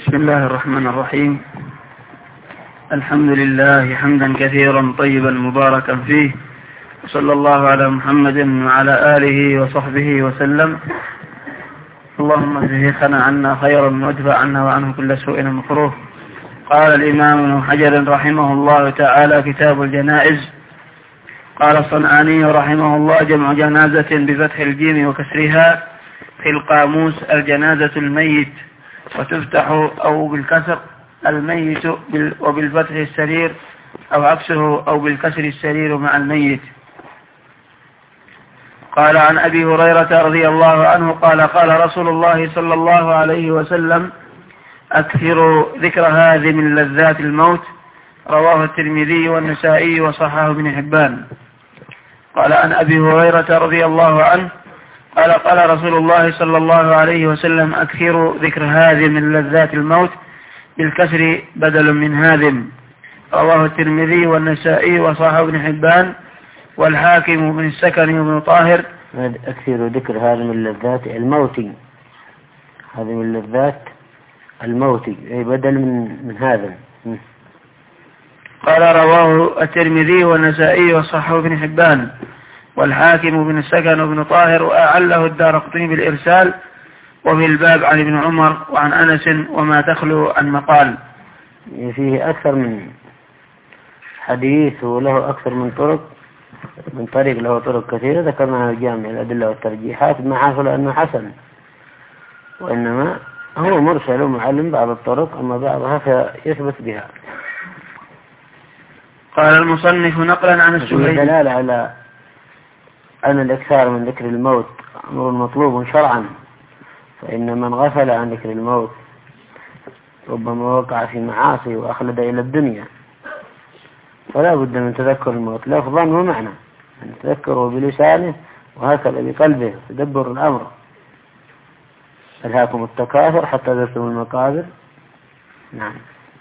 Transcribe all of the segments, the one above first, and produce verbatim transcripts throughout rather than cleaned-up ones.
بسم الله الرحمن الرحيم. الحمد لله حمدا كثيرا طيبا مباركا فيه، وصلى الله على محمد وعلى آله وصحبه وسلم. اللهم اجزه شيخنا عنا خيرا وادفع عنا وعنه كل سوء مكروه. قال الإمام ابن حجر رحمه الله تعالى: كتاب الجنائز. قال الصنعاني رحمه الله: جمع جنازة بفتح الجيم وكسرها في القاموس الجنازة الميت، وتفتح أو بالكسر الميت وبالفتح السرير أو عكسه أو بالكسر السرير مع الميت. قال عن أبي هريرة رضي الله عنه قال: قال رسول الله صلى الله عليه وسلم: أكثروا ذكر هذه من لذات الموت. رواه الترمذي والنسائي وصححه ابن حبان. قال عن أبي هريرة رضي الله عنه قال: قال رسول الله صلى الله عليه وسلم: أكثروا ذكر هذه من لذات الموت، بالكسر بدل من هاذم. رواه الترمذي والنسائي وصححه ابن حبان والحاكم بن السكن وابن طاهر. أكثروا ذكر هذه من لذات الموت، هذه من لذات الموت أي بدل من من هذا. قال: رواه الترمذي والنسائي وصححه ابن حبان والحاكم بن السكن وابن طاهر، وأعله الدارقطني بالإرسال. وفي الباب عن ابن عمر وعن أنس وما تخلو عن مقال. فيه أكثر من حديث وله أكثر من طرق، من طريق له طرق كثيرة ذكرناها في جامع الأدلة والترجيحات، ما حصل أنه حسن، وإنما هو مرسل ومعلم بعض الطرق، أما بعضها فيثبت بها. قال المصنف نقلا عن السهيلي: دلالة على أن الإكثار من ذكر الموت أمر مطلوب شرعا، فإن من غفل عن ذكر الموت ربما وقع في معاصي وأخلد إلى الدنيا، فلا بد من تذكر الموت لفظا ومعنى، أن تذكره بلسانه وهكذا بقلبه، تدبر الأمر. ألهاكم التكاثر حتى زرتم المقابر. نعم.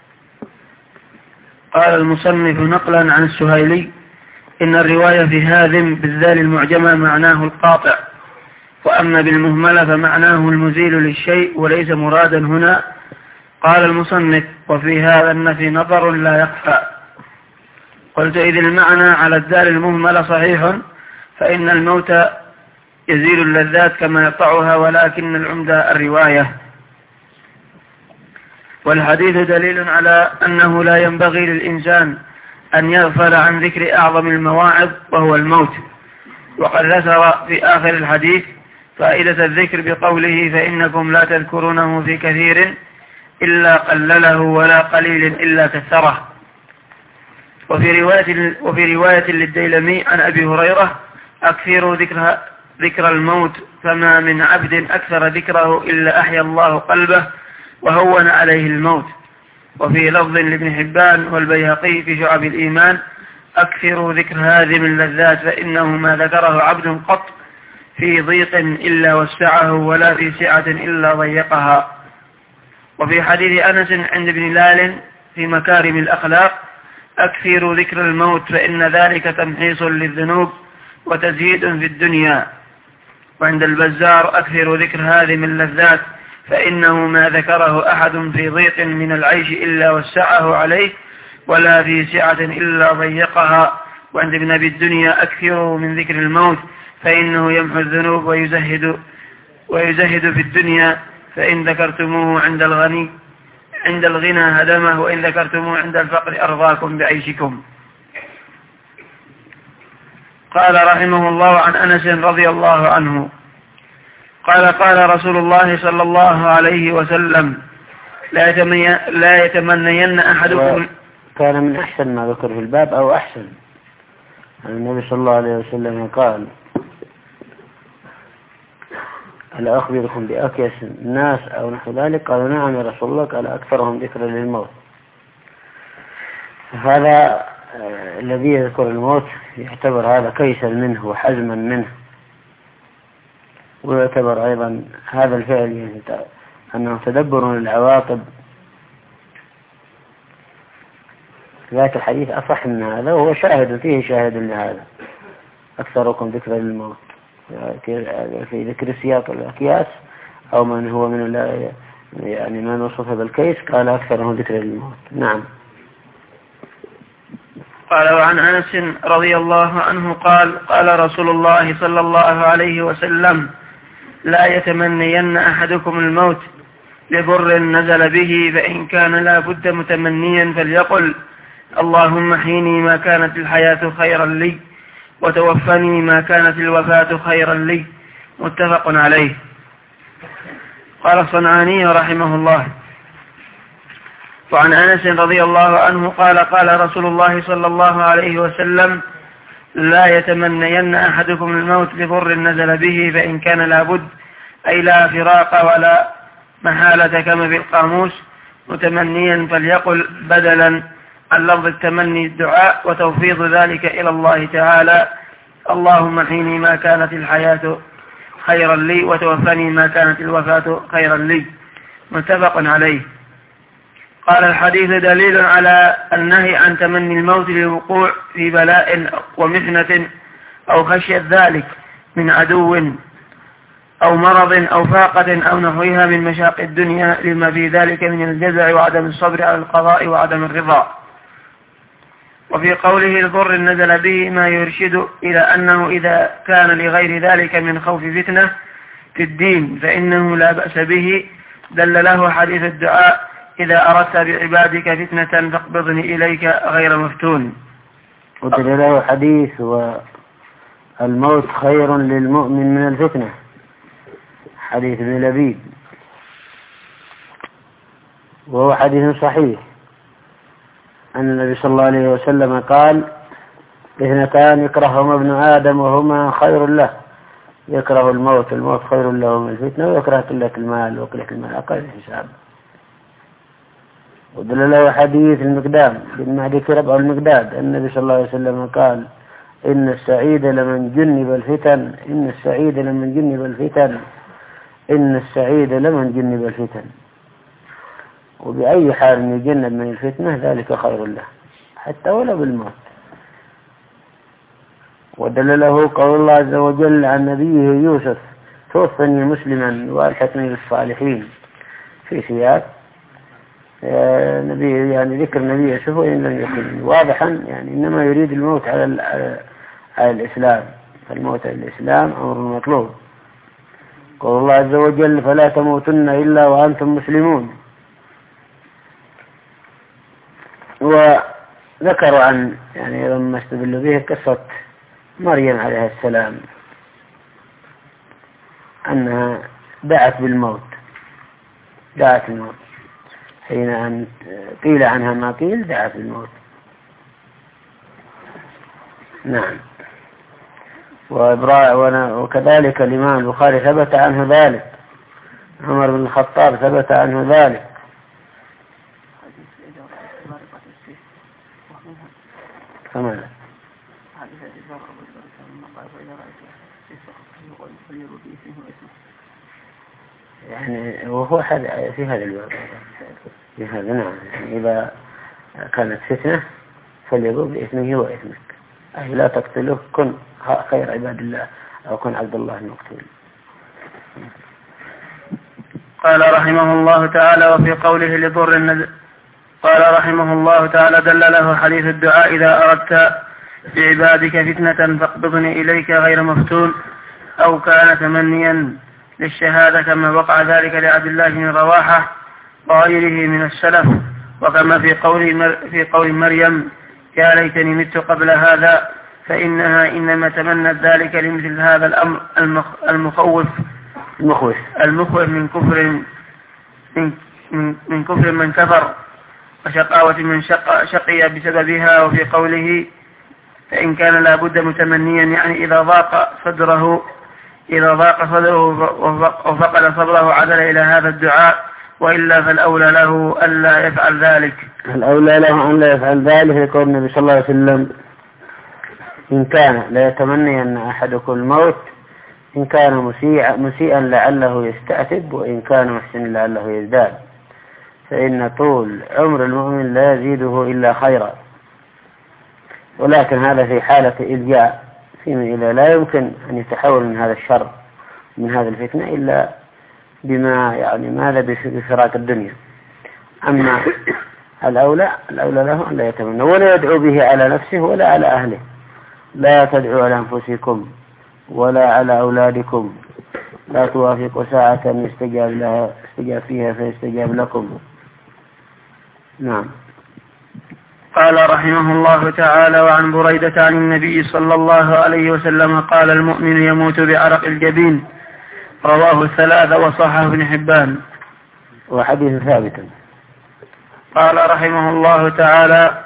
قال المصنف نقلا عن السهيلي: إن الرواية في هاذم بالذال المعجمة معناه القاطع، وأما بالمهملة فمعناه المزيل للشيء وليس مرادا هنا. قال المصنف: وفي هذا النفي نظر لا يخفى. قلت: إذ المعنى على الذال المهملة صحيح، فإن الموت يزيل اللذات كما يقطعها، ولكن العمدة الرواية. والحديث دليل على أنه لا ينبغي للإنسان أن يغفل عن ذكر أعظم المواعظ وهو الموت. وقد ذكر في آخر الحديث فائدة الذكر بقوله: فإنكم لا تذكرونه في كثير إلا قلله ولا قليل إلا كثره. وفي رواية, وفي رواية للديلمي عن أبي هريرة: أكثروا ذكر, ذكر الموت، فما من عبد أكثر ذكره إلا أحيا الله قلبه وهون عليه الموت. وفي لفظ لابن حبان والبيهقي في شعب الإيمان: أكثروا ذكر هذه من لذات، فإنه ما ذكره عبد قط في ضيق إلا وسعه، ولا في سعة إلا ضيقها. وفي حديث أنس عند ابن لال في مكارم الأخلاق: أكثروا ذكر الموت، فإن ذلك تمحيص للذنوب وتزهيد في الدنيا. وعند البزار: أكثروا ذكر هذه من لذات، فإنه ما ذكره أحد في ضيق من العيش إلا وسعه عليه، ولا في سعة إلا ضيقها. وعند ابن أبي الدنيا: أكثروا من ذكر الموت، فإنه يمحو الذنوب ويزهد, ويزهد في الدنيا، فإن ذكرتموه عند الغني عند الغنى هدمه، وإن ذكرتموه عند الفقر أرضاكم بعيشكم. قال رحمه الله عن أنس رضي الله عنه قال: قال رسول الله صلى الله عليه وسلم: لا يتمنين أحدكم. كان من أحسن ما ذكر في الباب أو أحسن النبي صلى الله عليه وسلم قال: ألا أخبركم بأكيس الناس أو نحو ذلك؟ قالوا: نعم يا رسول الله. قال: أكثرهم ذكرا للموت. هذا الذي يذكر الموت يعتبر هذا كيسا منه وحزما منه، ويعتبر أيضا هذا الفعل يعني أنه تدبر للعواقب. ذات الحديث أصح من هذا، وهو شاهد فيه شاهد لهذا: أكثركم ذكرا للموت، في ذكر السياق الأكياس أو من هو من يعني من وصف بالكيس قال أكثره ذكر الموت. نعم. قال وعن أنس رضي الله عنه قال قال رسول الله صلى الله عليه وسلم لا يتمنين أحدكم الموت لضر نزل به، فإن كان لا بد متمنيا فليقل اللهم حيني ما كانت الحياة خيرا لي وتوفني ما كانت الوفاة خيرا لي. متفق عليه. قال الصنعاني رحمه الله وعن أنس رضي الله عنه قال قال رسول الله صلى الله عليه وسلم لا يتمنين أحدكم الموت لضر نزل به، فإن كان لابد أي لا فراق ولا محالة كما في القاموس متمنيا فليقل بدلا عن لفظ التمني الدعاء وتوفيض ذلك إلى الله تعالى اللهم حيني ما كانت الحياة خيرا لي وتوفني ما كانت الوفاة خيرا لي. متفق عليه. قال الحديث دليل على النهي عن تمني الموت للوقوع في بلاء ومحنة أو خشية ذلك من عدو أو مرض أو فاقة أو نحوها من مشاق الدنيا لما في ذلك من الجزع وعدم الصبر على القضاء وعدم الرضا. وفي قوله لضر نزل به ما يرشد إلى أنه إذا كان لغير ذلك من خوف فتنة في الدين فإنه لا بأس به. دل له حديث الدعاء إذا أردت بعبادك فتنة فاقبضني إليك غير مفتون. ودل له حديث والموت خير للمؤمن من الفتنة، حديث ابن لبيد، وهو حديث صحيح أن النبي صلى الله عليه وسلم قال اثنتان يكرههما ابن آدم وهما خير له، يكره الموت، الموت خير له من الفتنة، ويكره قلة المال وقلة المال أقل الحساب. ودل له حديث المقدام بن معدي كرب أو المقداد النبي صلى الله عليه وسلم قال إن السعيد لمن جنب الفتن إن السعيد لمن جنب الفتن إن السعيد لمن جنب الفتن. وبأي حال يجنب من الفتنة ذلك خير له حتى ولا بالموت. ودل له قول الله عز وجل عن نبيه يوسف توفني مسلما والحقني بالصالحين في سياق نبي، يعني ذكر نبي يوسف وإن لم يكن واضحا، يعني إنما يريد الموت على على الإسلام، فالموت على الإسلام أمر مطلوب. قول الله عز وجل فلا تموتن إلا وأنتم مسلمون. وذكروا عن يعني لما استدلوا به قصة مريم عليه السلام أنها دعت بالموت، دعت الموت حين أن قيل عنها ما قيل دعت بالموت. نعم. وكذلك الإمام البخاري ثبت عنه ذلك، عمر بن الخطاب ثبت عنه ذلك. كمان يعني وهو في هذا الوقت في هذا. نعم. يعني إذا كانت فتنة فليقول بإثمه وإثمك، أي لا تقتله، كن خير عباد الله أو كن عبد الله المقتول. قال رحمه الله تعالى وفي قوله لضر النزل قال رحمه الله تعالى دل له حديث الدعاء إذا أردت بعبادك فتنة فاقبضني إليك غير مفتون، أو كان تمنيا للشهادة كما وقع ذلك لعبد الله بن رواحة وغيره من السلف، وكما في قول مر في قول مريم يا ليتني مت قبل هذا، فإنها إنما تمنت ذلك لمثل هذا الأمر المخ المخوف المخوف المخوف من كفر من, من, من كفر من كفر وشقاوة من شق شقي بسببها. وفي قوله فإن كان لابد متمنيا يعني إذا ضاق صدره إذا ضاق صدره وفقد صبره عدل إلى هذا الدعاء، وإلا فالأولى له ألا يفعل ذلك. الأولى له أن لا يفعل ذلك يقول النبي صلى الله عليه وسلم إن كان لا يتمني أن أحدكم الموت إن كان مسيئا, مسيئا لعله يستأتب، وإن كان محسنا لعله يزداد، فإن طول عمر المؤمن لا يزيده إلا خيرا. ولكن هذا في حالة إلجاء، فيما إذا لا يمكن أن يتحول من هذا الشر من هذه الفتنة إلا بما يعني ماذا بفراق الدنيا. أما الأولى الأولى له أن لا يتمنى ولا يدعو به على نفسه ولا على أهله. لا تدعوا على أنفسكم ولا على أولادكم، لا توافقوا ساعة يستجاب لها استجاب فيها فيستجاب لكم. نعم. قال رحمه الله تعالى: وعن بريدة عن النبي صلى الله عليه وسلم قال: المؤمن يموت بعرق الجبين. رواه الثلاثة وصححه ابن حبان. وحديث ثابت. قال رحمه الله تعالى: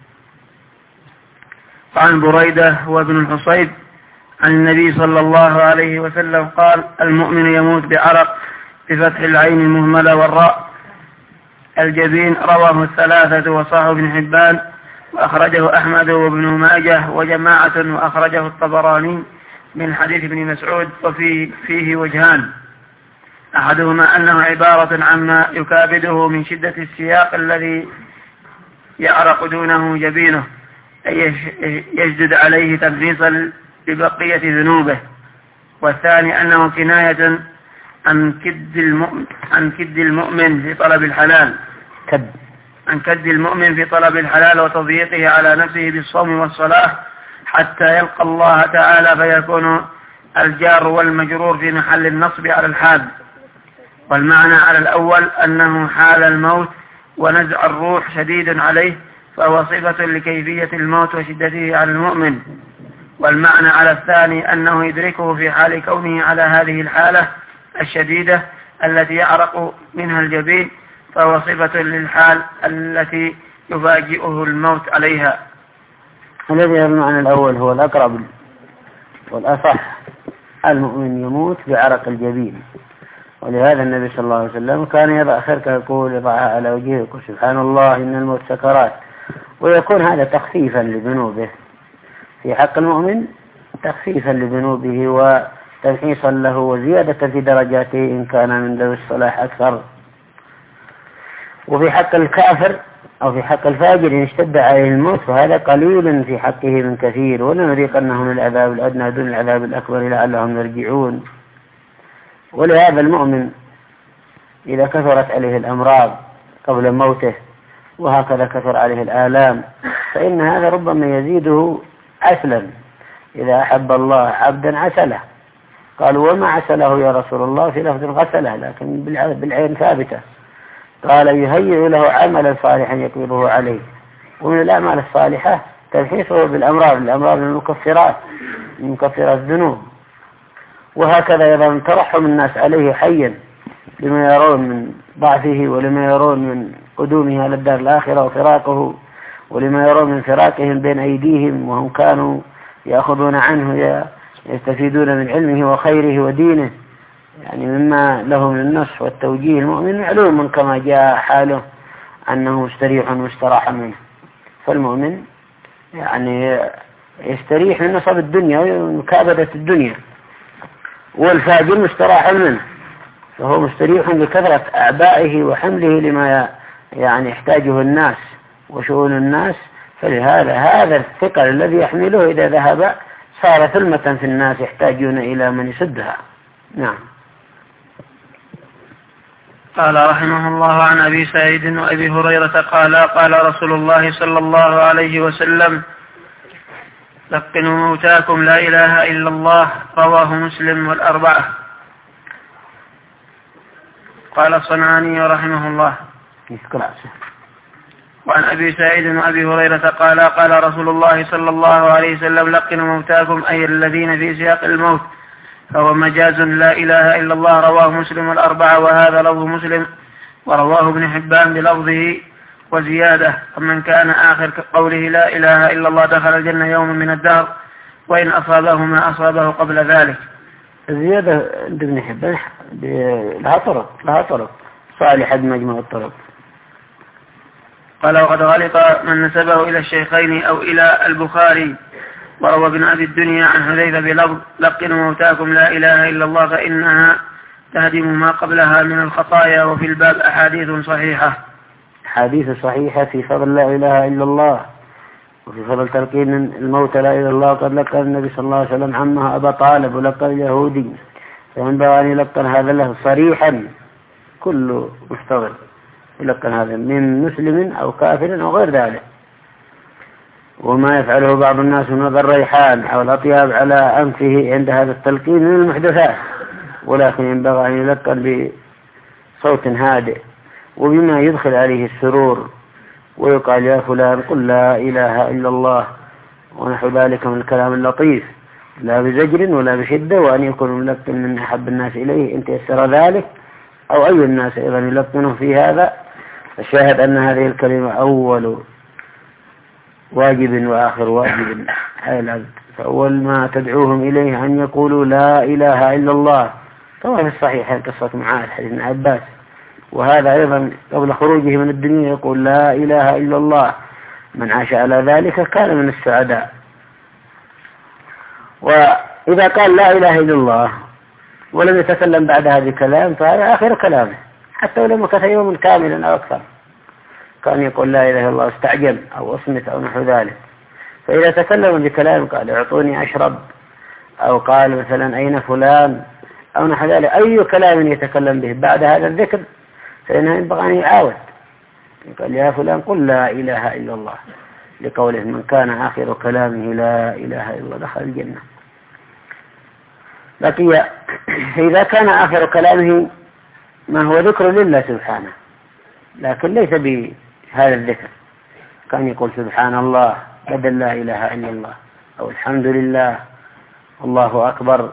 عن بريدة وابن الحصيب عن النبي صلى الله عليه وسلم قال: المؤمن يموت بعرق بفتح العين المهملة والراء الجبين. رواه الثلاثة وصححه ابن حبان وأخرجه أحمد وابن ماجه وجماعة، وأخرجه الطبراني من حديث ابن مسعود، وفيه فيه وجهان: أحدهما أنه عبارة عما يكابده من شدة السياق الذي يعرق دونه جبينه، أي يجدد عليه تنفيصا ببقية ذنوبه. والثاني أنه كناية عن كد المؤمن, عن كد المؤمن في طلب الحلال كد عن كد المؤمن في طلب الحلال وتضييقه على نفسه بالصوم والصلاة حتى يلقى الله تعالى، فيكون الجار والمجرور في محل النصب على الحال. والمعنى على الأول أنه حال الموت ونزع الروح شديد عليه، فهو صفة لكيفية الموت وشدته على المؤمن. والمعنى على الثاني أنه يدركه في حال كونه على هذه الحالة الشديدة التي يعرق منها الجبين، فهو صفة للحال التي يفاجئه الموت عليها. الذي المعنى الأول هو الأقرب والأصح. المؤمن يموت بعرق الجبين، ولهذا النبي صلى الله عليه وسلم كان يضع خرقه يقول يضعها على وجهه يقول: سبحان الله إن الموت سكرات. ويكون هذا تخفيفا لذنوبه في حق المؤمن، تخفيفا لذنوبه وتنحيصا له وزيادة في درجاته إن كان من ذوي الصلاح أكثر. وفي حق الكافر أو في حق الفاجر إن اشتد عليه الموت فهذا قليل في حقه من كثير، ولنذيقنهم العذاب الأدنى دون العذاب الأكبر لعلهم يرجعون. ولهذا المؤمن إذا كثرت عليه الأمراض قبل موته وهكذا كثر عليه الآلام فإن هذا ربما يزيده عسلا. إذا أحب الله عبدا عسله. قالوا: وما عسله يا رسول الله؟ في لفظ غسله، لكن بالعين ثابتة. قال: يهيئ له عملا صالحا يقبله عليه. ومن الأعمال الصالحة تنحيصه بالأمراض الأمراض المكفرات من مكفرات الذنوب. وهكذا أيضا ترحم الناس عليه حيا لما يرون من ضعفه ولما يرون من قدومه على الدار الآخرة وفراقه، ولما يرون من فراقهم بين أيديهم وهم كانوا يأخذون عنه يستفيدون من علمه وخيره ودينه، يعني مما له من النصح والتوجيه. المؤمن معلوم كما جاء حاله أنه مستريح مستراح منه. فالمؤمن يعني يستريح من نصب الدنيا ومكابدة الدنيا، والفاجر مستراح منه، فهو مستريح لكثرة أعبائه وحمله لما يعني يحتاجه الناس وشؤون الناس. فلهذا هذا الثقل الذي يحمله إذا ذهب صار ثلمة في الناس يحتاجون إلى من يسدها. نعم. قال رحمه الله: عن أبي سعيد وأبي هريرة قال: قال رسول الله صلى الله عليه وسلم: لقنوا موتاكم لا إله إلا الله. رواه مسلم والأربعة. قال الصنعاني رحمه الله: وعن أبي سعيد وأبي هريرة قال: قال رسول الله صلى الله عليه وسلم: لقنوا موتاكم، أي الذين في سياق الموت، فهو مجاز لا إله إلا الله. رواه مسلم والأربعة، وهذا لفظ مسلم، ورواه ابن حبان بلفظه وزيادة: ومن كان آخر قوله لا إله إلا الله دخل الجنة يوم من الدهر وإن أصابه ما أصابه قبل ذلك. الزيادة عند ابن حبان لها طرق لها طرق صالحة بمجموع الطرق. قال: وقد غلط من نسبه إلى الشيخين أو إلى البخاري. وروى ابن أبي الدنيا عن حذيفة بلفظ: لقنوا موتاكم لا إله إلا الله فإنها تهدم ما قبلها من الخطايا. وفي الباب أحاديث صحيحة حديث صحيحة في فضل لا إله إلا الله، وفي فضل تلقين الموت لا إله إلا الله. قد لقى النبي صلى الله عليه وسلم عمها أبا طالب ولقى اليهودي فينبغي أن يلقن هذا له صريحا، كل محتضر يلقن هذا من مسلم أو كافر أو غير ذلك. وما يفعله بعض الناس من وضع الريحان أو الأطياب على أنفه عند هذا التلقين من المحدثات، ولكن ينبغي أن يلقن بصوت هادئ وبما يدخل عليه السرور، ويقال يا فلان قل لا إله إلا الله ونحو ذلك من الكلام اللطيف، لا بزجر ولا بشدة، وأن يكون ملقن من أحب الناس إليه إن تيسر ذلك، أو أي الناس أيضا يلقنه في هذا. الشاهد أن هذه الكلمة أول واجب وآخر واجب على العبد، فأول ما تدعوهم إليه أن يقولوا لا إله إلا الله، كما في الصحيح قصة معاذ حديث ابن عباس، وهذا أيضا قبل خروجه من الدنيا يقول لا إله إلا الله، من عاش على ذلك كان من السعداء. وإذا قال لا إله إلا الله ولم يتكلم بعد هذه الكلام فهذا آخر كلامه، حتى ولو مكث يوم كاملا أو أكثر كان يقول لا إله إلا الله استعجل أو أصمت أو نحو ذلك. فإذا تكلم بكلام قال اعطوني أشرب، أو قال مثلا أين فلان أو نحو ذلك، أي كلام يتكلم به بعد هذا الذكر فإنه ينبغي أن يعاود، قال يا فلان قل لا إله إلا الله، لقوله من كان آخر كلامه لا إله إلا الله دخل الجنة. لكن إذا كان آخر كلامه ما هو ذكر لله سبحانه لكن ليس بهذا الذكر، كان يقول سبحان الله بدل لا إله إلا الله، أو الحمد لله الله أكبر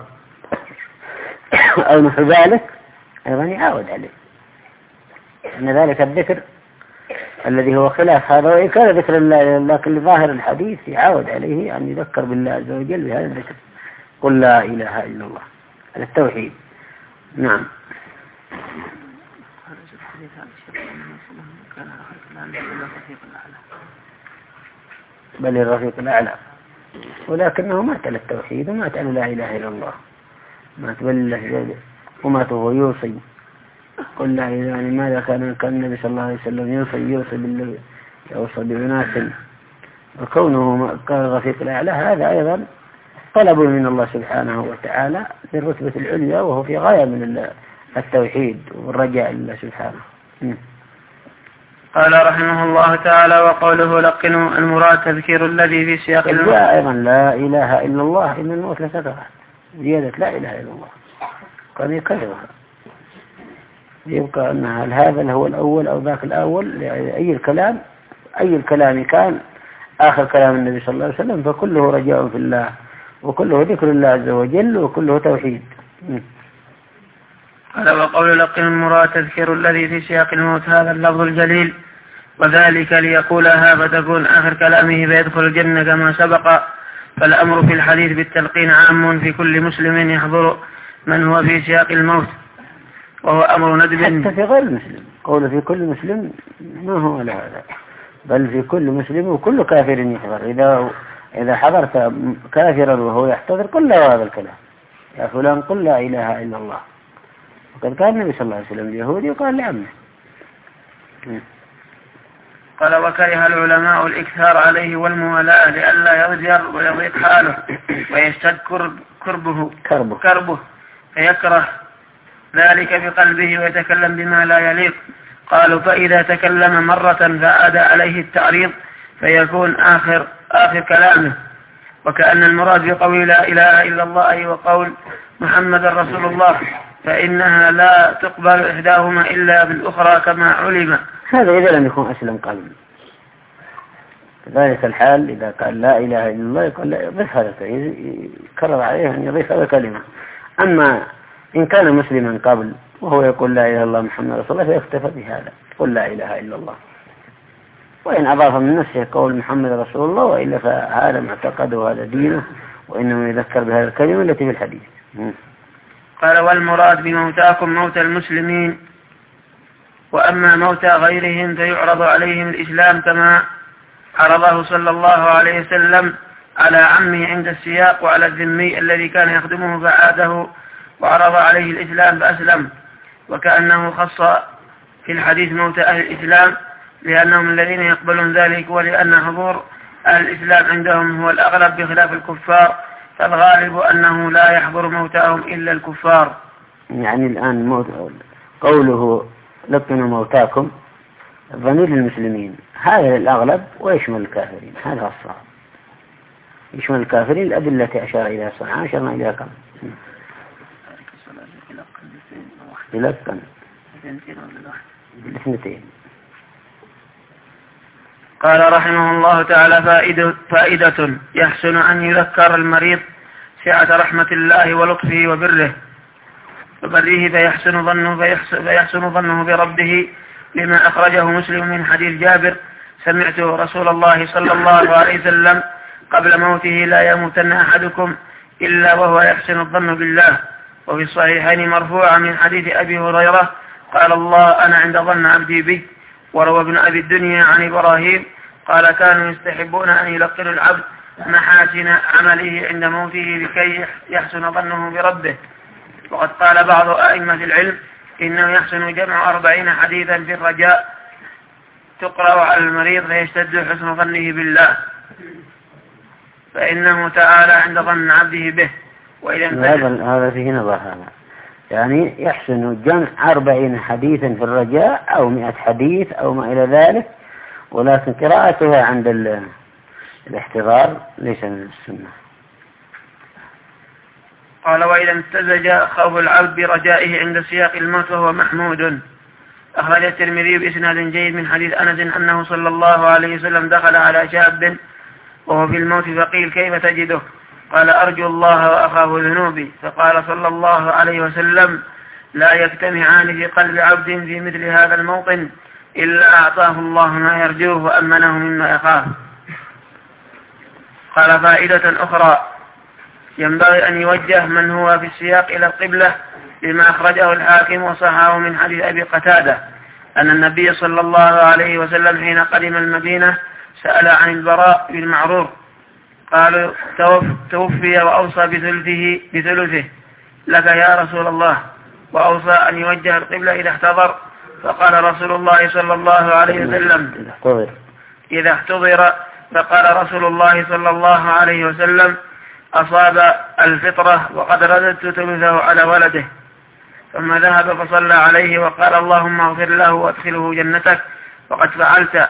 أو نحو ذلك، أيضا يعاود عليه أن ذلك الذكر الذي هو خلاف هذا، وإن كان ذكر الله لكن لظاهر الحديث يعاود عليه أن يذكر بالله عز وجل بهذا الذكر، قل لا إله إلا الله، هذا التوحيد. نعم. بل الرفيق الأعلى، ولكنه مات على التوحيد ومات على لا إله إلا الله، مات بالله ومات وهو يوصي قل لا إله. يعني ماذا كان كان النبي صلى الله عليه وسلم يوصي يوصي بالله يوصي بأناس، وكونه كان الرفيق الأعلى هذا أيضا طلب من الله سبحانه وتعالى للرتبة العليا، وهو في غاية من التوحيد والرجاء لله سبحانه. قال رحمه الله تعالى وقوله لقنوا المراد تذكير الذي في سياق الموت. أيضا لا إله إلا الله إن الموت لسكرة، زيادة لا إله إلا الله كان يكررها، يبقى أن هل هذا هو الأول أو ذاك الأول، أي الكلام أي الكلام كان آخر كلام النبي صلى الله عليه وسلم فكله رجاء في الله، وكله ذكر الله عز وجل، وكله توحيد. قال وقول لقن المراد تذكير الذي في سياق الموت هذا اللفظ الجليل، وذلك ليقولها فتكون آخر كلامه فيدخل الجنة كما سبق. فالأمر في الحديث بالتلقين عام في كل مسلم يحضر من هو في سياق الموت، وهو أمر ندب حتى في غير مسلم، قول في كل مسلم ما هو لهذا، بل في كل مسلم وكل كافر يحضر. إذا إذا حضرت كافرا وهو يحتضر قل له هذا الكلام، يا فلان قل لا إله إلا الله. وقد كان النبي صلى الله عليه وسلم اليهودي وقال لعمه. قال وكره العلماء الإكثار عليه والموالاة لئلا يضجر ويضيق حاله ويشتد كربه كربه, كربه فيكره ذلك بقلبه ويتكلم بما لا يليق. قالوا فإذا تكلم مرة فأدى عليه التعريض فيكون آخر آخر كلامه، وكأن المراد بقول لا إله إلا الله وقول محمد رسول الله، فإنها لا تقبل إحداهما إلا بالأخرى كما علم. هذا إذا لم يكن أسلم قلب. ذلك الحال إذا قال لا إله إلا الله يقول يضيف هذا، يكرر عليه أن يضيف هذا كلمة. أما إن كان مسلما قبل وهو يقول لا إله إلا الله محمد رسول الله فيكتفى بهذا، قل لا إله إلا الله. وإن أضاف من نفسه قول محمد رسول الله وإلا فهذا معتقده وهذا دينه، وإنه يذكر بهذه الكلمة التي في الحديث. قال والمراد بموتاكم موت المسلمين، وأما موتى غيرهم فيعرض عليهم الإسلام كما عرضه صلى الله عليه وسلم على عمه عند السياق، وعلى الذمي الذي كان يخدمه فعاده وعرض عليه الإسلام فأسلم. وكأنه خص في الحديث موت أهل الإسلام لأنهم الذين يقبلون ذلك، ولأن حضور أهل الإسلام عندهم هو الأغلب بخلاف الكفار، فالغالب أنه لا يحضر موتاهم إلا الكفار. يعني الآن موت قوله لقنوا موتاكم ضمير للمسلمين هذا الأغلب ويشمل الكافرين، هذا الصواب، يشمل الكافرين. الأدلة التي أشار إليها صنعاء أشرنا إليها كم يلقن الاثنتين. قال رحمه الله تعالى: فائدة, فائدة يحسن أن يذكر المريض سعة رحمة الله ولطفه وبره وبره فيحسن ظنه, فيحسن, فيحسن ظنه بربه، لما أخرجه مسلم من حديث جابر: سمعت رسول الله صلى الله عليه وسلم قبل موته: لا يموتن أحدكم إلا وهو يحسن الظن بالله. وفي الصحيحين مرفوعا من حديث أبي هريرة قال: الله أنا عند ظن عبدي بي. وروى ابن أبي الدنيا عن إبراهيم قال: كانوا يستحبون أن يلقنوا العبد محاسن عمله عند موته لكي يحسن ظنه بربه. وقد قال بعض أئمة العلم إنه يحسن جمع أربعين حديثا في الرجاء تقرأ على المريض فيشتد حسن ظنه بالله، فإنه تعالى عند ظن عبده به. هذا هذا فيه نظر، هذا يعني يحسن جمع أربعين حديثا في الرجاء أو مئة حديث أو ما إلى ذلك، ولكن قراءتها عند الاحتضار ليس من السنة. قال: وإذا امتزج خوف العبد برجائه عند سياق الموت وهو محمود. أخرج الترمذي بإسناد جيد من حديث أنس أنه صلى الله عليه وسلم دخل على شاب وهو في الموت فقيل: كيف تجده؟ قال: أرجو الله وأخاف ذنوبي. فقال صلى الله عليه وسلم: لا يجتمعان في قلب عبد في مثل هذا الموطن إلا أعطاه الله ما يرجوه وأمنه مما يخاف. قال: فائدة أخرى: ينبغي أن يوجه من هو في السياق إلى القبلة، لما أخرجه الحاكم وصححه من حديث أبي قتادة أن النبي صلى الله عليه وسلم حين قدم المدينة سأل عن البراء بن معرور، قالوا: توفي وأوصى بثلثه, بثلثه لك يا رسول الله، وأوصى أن يوجه القبلة إذا احتضر. فقال رسول الله صلى الله عليه وسلم: إذا احتضر. فقال رسول الله صلى الله عليه وسلم: أصاب الفطرة وقد رددت ثلثه على ولده. ثم ذهب فصلى عليه وقال: اللهم اغفر له وادخله جنتك وقد فعلت.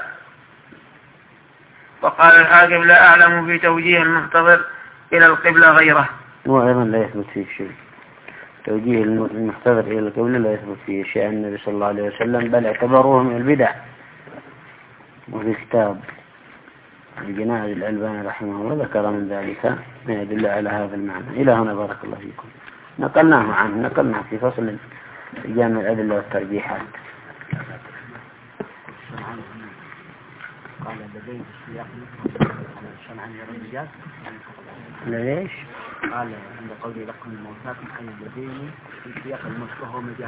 وقال الحاكم: لا أعلم في توجيه المحتضر إلى القبلة غيره. وأيضا لا يثبت فيه شيء، توجيه المحتضر إلى القبلة لا يثبت فيه شيء عن النبي صلى الله عليه وسلم، بل اعتبروه من البدع. وفي كتاب الجنائز الألباني رحمه الله ذكر من ذلك ما يدل على هذا المعنى. إلى هنا بارك الله فيكم. نقلناه عنه، نقلناه في فصل جامع الأدلة والترجيحات. قال لديه السياق شرعا للرجال. ليش؟ قال عند قوله لكم الموتاكم أي لديه في سياق الموت وهو مجاز،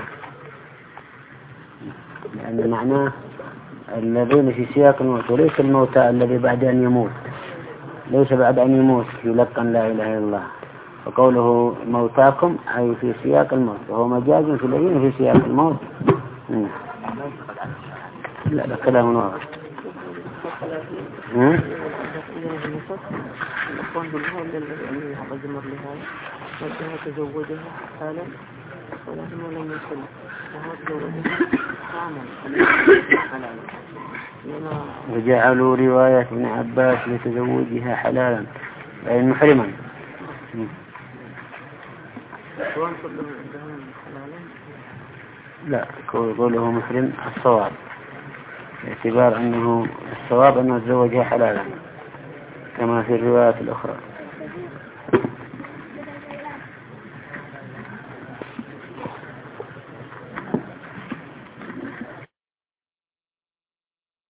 لأن معناه الذين في سياق الموت، وليس الموتى الذي بعد أن يموت، ليس بعد أن يموت يلقن لا إله إلا الله. وقوله موتاكم أي في سياق الموت وهو مجاز في الذين في سياق الموت. لا ده كلام واضح. تزوجها حالا ولكنه لم يصل وهو تزوجها وجعلوا رواية ابن عباس لتزوجها حلالا أي محرما. لا قوله محرم الصواب، باعتبار أنه الصواب أنه تزوجها حلالا كما في الروايات الأخرى.